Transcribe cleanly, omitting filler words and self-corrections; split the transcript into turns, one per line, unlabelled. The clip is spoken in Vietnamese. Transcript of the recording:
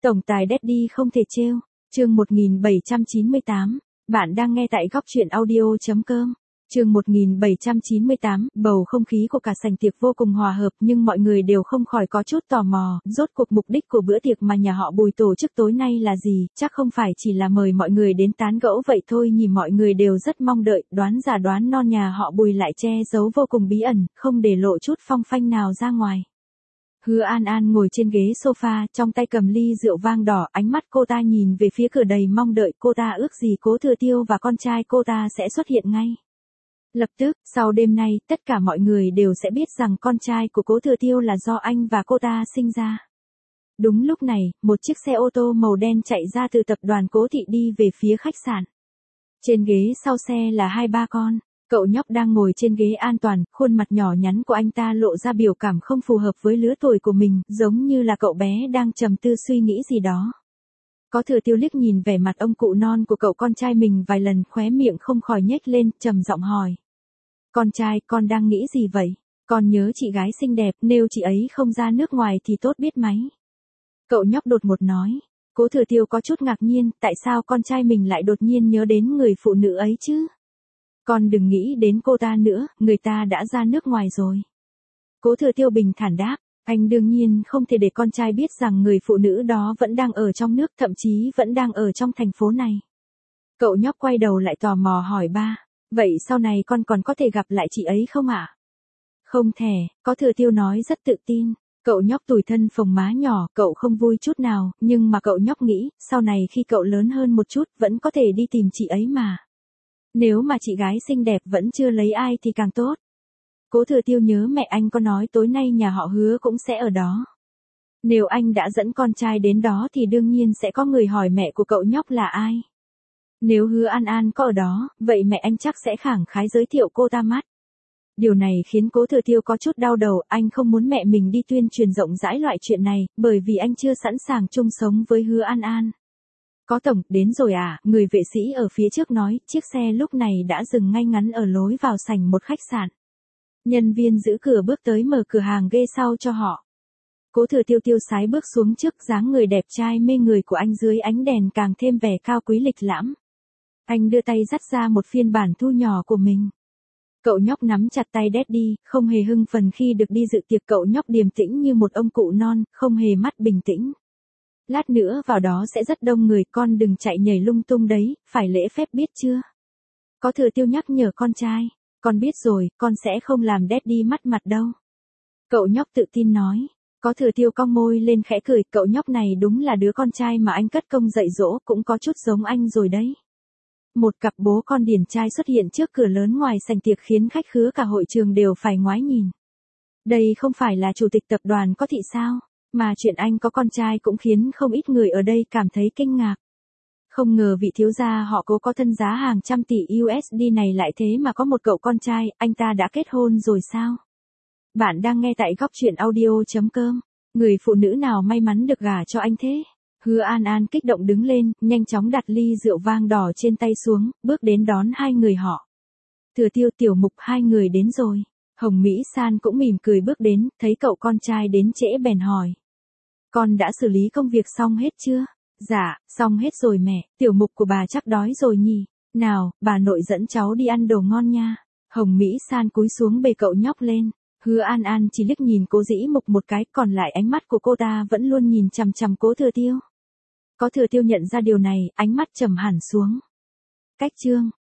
Tổng tài Daddy không thể trêu. Chương 1798. Bạn đang nghe tại góc truyện audio.com. Chương 1798. Bầu không khí của cả sảnh tiệc vô cùng hòa hợp, nhưng mọi người đều không khỏi có chút tò mò, rốt cuộc mục đích của bữa tiệc mà nhà họ Bùi tổ chức tối nay là gì, chắc không phải chỉ là mời mọi người đến tán gẫu vậy thôi nhỉ. Mọi người đều rất mong đợi, đoán giả đoán non nhà họ Bùi lại che giấu vô cùng bí ẩn, không để lộ chút phong phanh nào ra ngoài. Hứa An An ngồi trên ghế sofa, trong tay cầm ly rượu vang đỏ, ánh mắt cô ta nhìn về phía cửa đầy mong đợi, cô ta ước gì Cố Thừa Tiêu và con trai cô ta sẽ xuất hiện ngay. Lập tức, sau đêm nay, tất cả mọi người đều sẽ biết rằng con trai của Cố Thừa Tiêu là do anh và cô ta sinh ra. Đúng lúc này, một chiếc xe ô tô màu đen chạy ra từ tập đoàn Cố Thị đi về phía khách sạn. Trên ghế sau xe là hai ba con. Cậu nhóc đang ngồi trên ghế an toàn, khuôn mặt nhỏ nhắn của anh ta lộ ra biểu cảm không phù hợp với lứa tuổi của mình, giống như là cậu bé đang trầm tư suy nghĩ gì đó. Có Thừa Tiêu liếc nhìn vẻ mặt ông cụ non của cậu con trai mình vài lần, khóe miệng không khỏi nhếch lên, trầm giọng hỏi. Con trai, con đang nghĩ gì vậy? Con nhớ chị gái xinh đẹp, nếu chị ấy không ra nước ngoài thì tốt biết mấy. Cậu nhóc đột ngột nói. Cố Thừa Tiêu có chút ngạc nhiên, tại sao con trai mình lại đột nhiên nhớ đến người phụ nữ ấy chứ? Con đừng nghĩ đến cô ta nữa, người ta đã ra nước ngoài rồi. Cố Thừa Tiêu bình thản đáp, anh đương nhiên không thể để con trai biết rằng người phụ nữ đó vẫn đang ở trong nước, thậm chí vẫn đang ở trong thành phố này. Cậu nhóc quay đầu lại tò mò hỏi ba, vậy sau này con còn có thể gặp lại chị ấy không ạ? Không thể, Có Thừa Tiêu nói rất tự tin. Cậu nhóc tủi thân phồng má nhỏ, cậu không vui chút nào, nhưng mà cậu nhóc nghĩ, sau này khi cậu lớn hơn một chút, vẫn có thể đi tìm chị ấy mà. Nếu mà chị gái xinh đẹp vẫn chưa lấy ai thì càng tốt. Cố Thừa Tiêu nhớ mẹ anh có nói tối nay nhà họ Hứa cũng sẽ ở đó. Nếu anh đã dẫn con trai đến đó thì đương nhiên sẽ có người hỏi mẹ của cậu nhóc là ai. Nếu Hứa An An có ở đó, vậy mẹ anh chắc sẽ khẳng khái giới thiệu cô ta mắt. Điều này khiến Cố Thừa Tiêu có chút đau đầu, anh không muốn mẹ mình đi tuyên truyền rộng rãi loại chuyện này, bởi vì anh chưa sẵn sàng chung sống với Hứa An An. Có tổng, đến rồi à, người vệ sĩ ở phía trước nói, chiếc xe lúc này đã dừng ngay ngắn ở lối vào sảnh một khách sạn. Nhân viên giữ cửa bước tới mở cửa hàng ghê sau cho họ. Cố Thừa Tiêu tiêu sái bước xuống trước, dáng người đẹp trai mê người của anh dưới ánh đèn càng thêm vẻ cao quý lịch lãm. Anh đưa tay dắt ra một phiên bản thu nhỏ của mình. Cậu nhóc nắm chặt tay Daddy, không hề hưng phấn khi được đi dự tiệc. Cậu nhóc điềm tĩnh như một ông cụ non, không hề mắt bình tĩnh. Lát nữa vào đó sẽ rất đông người, con đừng chạy nhảy lung tung đấy, phải lễ phép biết chưa? Có Thừa Tiêu nhắc nhở con trai, con biết rồi, con sẽ không làm Daddy mất mặt đâu. Cậu nhóc tự tin nói. Có Thừa Tiêu cong môi lên khẽ cười, cậu nhóc này đúng là đứa con trai mà anh cất công dạy dỗ, cũng có chút giống anh rồi đấy. Một cặp bố con điển trai xuất hiện trước cửa lớn ngoài sảnh tiệc khiến khách khứa cả hội trường đều phải ngoái nhìn. Đây không phải là chủ tịch tập đoàn Có Thị sao? Mà chuyện anh có con trai cũng khiến không ít người ở đây cảm thấy kinh ngạc. Không ngờ vị thiếu gia họ Cố có thân giá hàng trăm tỷ USD này lại thế mà có một cậu con trai, anh ta đã kết hôn rồi sao? Bạn đang nghe tại góc truyện audio.com. Người phụ nữ nào may mắn được gả cho anh thế? Hứa An An kích động đứng lên, nhanh chóng đặt ly rượu vang đỏ trên tay xuống, bước đến đón hai người họ. Thừa Tiêu, Tiểu Mục, hai người đến rồi. Hồng Mỹ San cũng mỉm cười bước đến, thấy cậu con trai đến trễ bèn hỏi. Con đã xử lý công việc xong hết chưa? Dạ, xong hết rồi mẹ, Tiểu Mục của bà chắc đói rồi nhỉ. Nào, bà nội dẫn cháu đi ăn đồ ngon nha. Hồng Mỹ San cúi xuống bế cậu nhóc lên. Hứa An An chỉ liếc nhìn Cố Dĩ Mục một cái, còn lại ánh mắt của cô ta vẫn luôn nhìn chằm chằm Cố Thừa Tiêu. Có Thừa Tiêu nhận ra điều này, ánh mắt trầm hẳn xuống. Cách chương